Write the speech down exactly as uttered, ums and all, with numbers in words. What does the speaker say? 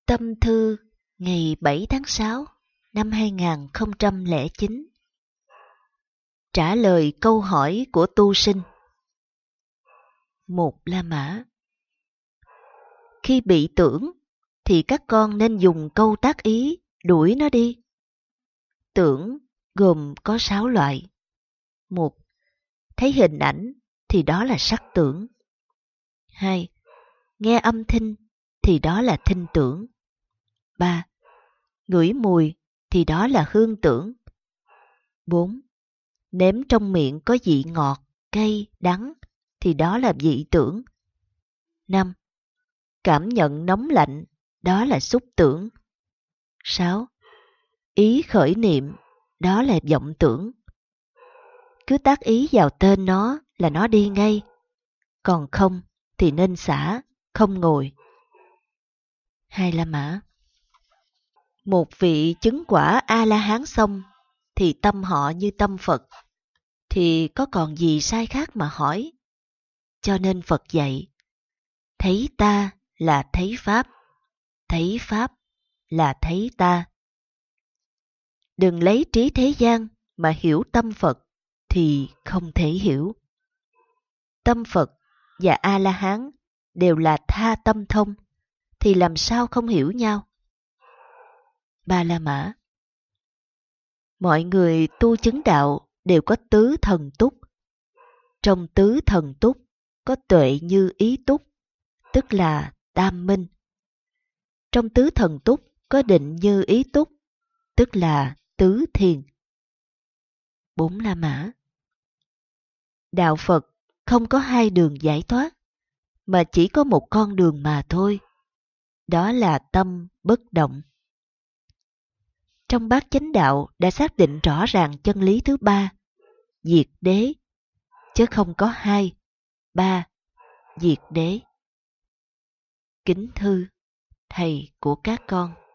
Tâm thư ngày bảy tháng sáu năm hai nghìn không trăm lẻ chín. Trả lời câu hỏi của tu sinh. Một La Mã. Khi bị tưởng thì các con nên dùng câu tác ý đuổi nó đi. Tưởng gồm có sáu loại. Một, thấy hình ảnh thì đó là sắc tưởng. Hai, nghe âm thanh thì đó là thinh tưởng. Ba, ngửi mùi thì đó là hương tưởng. Bốn, nếm trong miệng có vị ngọt, cay, đắng thì đó là vị tưởng. Năm, cảm nhận nóng lạnh, đó là xúc tưởng. Sáu, ý khởi niệm, đó là vọng tưởng. Cứ tác ý vào tên nó là nó đi ngay, còn không thì nên xả, không ngồi. Hai La Mã. Một vị chứng quả A-la-hán xong thì tâm họ như tâm Phật, thì có còn gì sai khác mà hỏi. Cho nên Phật dạy, thấy ta là thấy Pháp, thấy Pháp là thấy ta. Đừng lấy trí thế gian mà hiểu tâm Phật thì không thể hiểu. Tâm Phật và A-la-hán đều là tha tâm thông, thì làm sao không hiểu nhau. Ba La Mã. Mọi người tu chứng đạo đều có tứ thần túc. Trong tứ thần túc có tuệ như ý túc, tức là tam minh. Trong tứ thần túc có định như ý túc, tức là tứ thiền. Bốn La Mã. Đạo Phật không có hai đường giải thoát, mà chỉ có một con đường mà thôi. Đó là tâm bất động. Trong Bát Chánh Đạo đã xác định rõ ràng chân lý thứ ba, diệt đế, chứ không có hai, ba, diệt đế. Kính thư, thầy của các con.